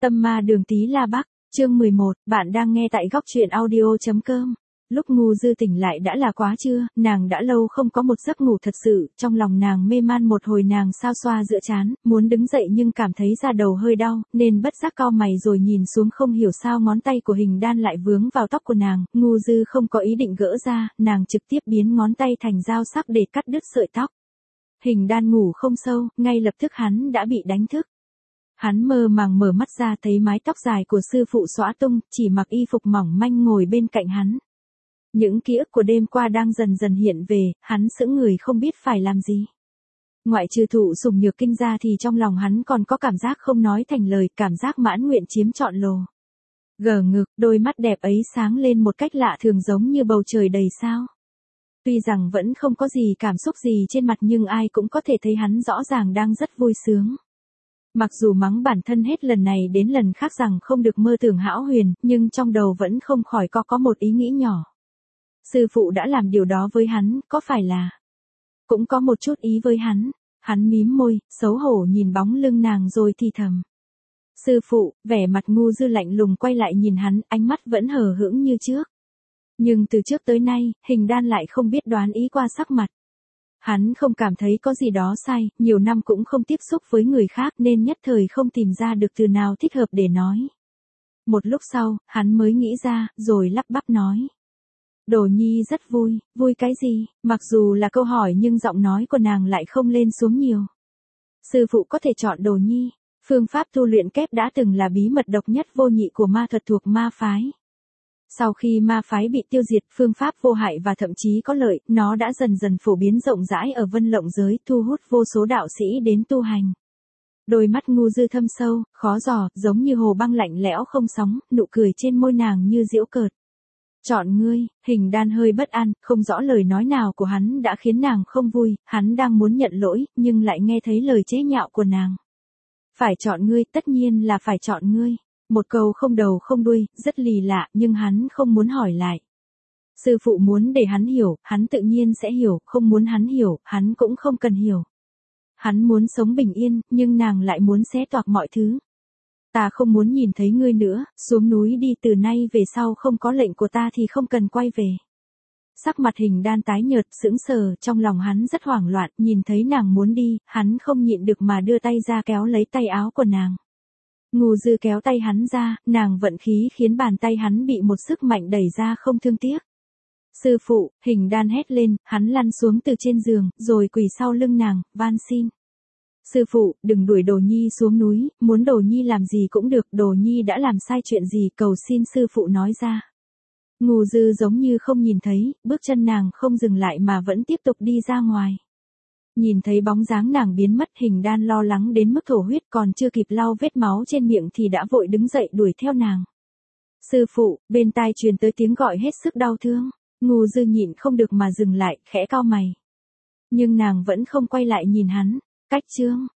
Tâm ma đường tí la Bắc, chương 11, bạn đang nghe tại góc truyện audio.com. Lúc Ngô Dư tỉnh lại đã là quá trưa, nàng đã lâu không có một giấc ngủ thật sự, trong lòng nàng mê man một hồi nàng sao xoa giữa trán, muốn đứng dậy nhưng cảm thấy da đầu hơi đau, nên bất giác cau mày rồi nhìn xuống không hiểu sao ngón tay của Hình Đan lại vướng vào tóc của nàng, Ngô Dư không có ý định gỡ ra, nàng trực tiếp biến ngón tay thành dao sắc để cắt đứt sợi tóc. Hình Đan ngủ không sâu, ngay lập tức hắn đã bị đánh thức. Hắn mơ màng mở mắt ra thấy mái tóc dài của sư phụ xõa tung, chỉ mặc y phục mỏng manh ngồi bên cạnh hắn. Những ký ức của đêm qua đang dần dần hiện về, hắn sững người không biết phải làm gì. Ngoại trừ thụ sủng nhược kinh ra thì trong lòng hắn còn có cảm giác không nói thành lời, cảm giác mãn nguyện chiếm trọn lồ. Gờ ngực, đôi mắt đẹp ấy sáng lên một cách lạ thường giống như bầu trời đầy sao. Tuy rằng vẫn không có gì cảm xúc gì trên mặt nhưng ai cũng có thể thấy hắn rõ ràng đang rất vui sướng. Mặc dù mắng bản thân hết lần này đến lần khác rằng không được mơ tưởng hão huyền, nhưng trong đầu vẫn không khỏi có một ý nghĩ nhỏ. Sư phụ đã làm điều đó với hắn, có phải là cũng có một chút ý với hắn. Hắn mím môi, xấu hổ nhìn bóng lưng nàng rồi thì thầm. Sư phụ, vẻ mặt Ngô Dư lạnh lùng quay lại nhìn hắn, ánh mắt vẫn hờ hững như trước. Nhưng từ trước tới nay, Hình Đan lại không biết đoán ý qua sắc mặt. Hắn không cảm thấy có gì đó sai, nhiều năm cũng không tiếp xúc với người khác nên nhất thời không tìm ra được từ nào thích hợp để nói. Một lúc sau, hắn mới nghĩ ra, rồi lắp bắp nói. Đồ Nhi rất vui, vui cái gì? Mặc dù là câu hỏi nhưng giọng nói của nàng lại không lên xuống nhiều. Sư phụ có thể chọn Đồ Nhi, phương pháp tu luyện kép đã từng là bí mật độc nhất vô nhị của ma thuật thuộc ma phái. Sau khi ma phái bị tiêu diệt, phương pháp vô hại và thậm chí có lợi, nó đã dần dần phổ biến rộng rãi ở Vân Lộng giới, thu hút vô số đạo sĩ đến tu hành. Đôi mắt Ngô Dư thâm sâu, khó dò, giống như hồ băng lạnh lẽo không sóng, nụ cười trên môi nàng như giễu cợt. Chọn ngươi, Hình Đan hơi bất an, không rõ lời nói nào của hắn đã khiến nàng không vui, hắn đang muốn nhận lỗi, nhưng lại nghe thấy lời chế nhạo của nàng. Phải chọn ngươi, tất nhiên là phải chọn ngươi. Một câu không đầu không đuôi, rất lì lạ, nhưng hắn không muốn hỏi lại. Sư phụ muốn để hắn hiểu, hắn tự nhiên sẽ hiểu, không muốn hắn hiểu, hắn cũng không cần hiểu. Hắn muốn sống bình yên, nhưng nàng lại muốn xé toạc mọi thứ. Ta không muốn nhìn thấy ngươi nữa, xuống núi đi, từ nay về sau không có lệnh của ta thì không cần quay về. Sắc mặt Hình Đan tái nhợt, sững sờ, trong lòng hắn rất hoảng loạn, nhìn thấy nàng muốn đi, hắn không nhịn được mà đưa tay ra kéo lấy tay áo của nàng. Ngô Dư kéo tay hắn ra, nàng vận khí khiến bàn tay hắn bị một sức mạnh đẩy ra không thương tiếc. Sư phụ, Hình Đan hét lên, hắn lăn xuống từ trên giường, rồi quỳ sau lưng nàng, van xin. Sư phụ, đừng đuổi Đồ Nhi xuống núi, muốn Đồ Nhi làm gì cũng được, Đồ Nhi đã làm sai chuyện gì, cầu xin sư phụ nói ra. Ngô Dư giống như không nhìn thấy, bước chân nàng không dừng lại mà vẫn tiếp tục đi ra ngoài. Nhìn thấy bóng dáng nàng biến mất, Hình Đan lo lắng đến mức thổ huyết, còn chưa kịp lau vết máu trên miệng thì đã vội đứng dậy đuổi theo nàng. Sư phụ, bên tai truyền tới tiếng gọi hết sức đau thương. Ngô Dư nhịn không được mà dừng lại, khẽ cau mày. Nhưng nàng vẫn không quay lại nhìn hắn. Cách chương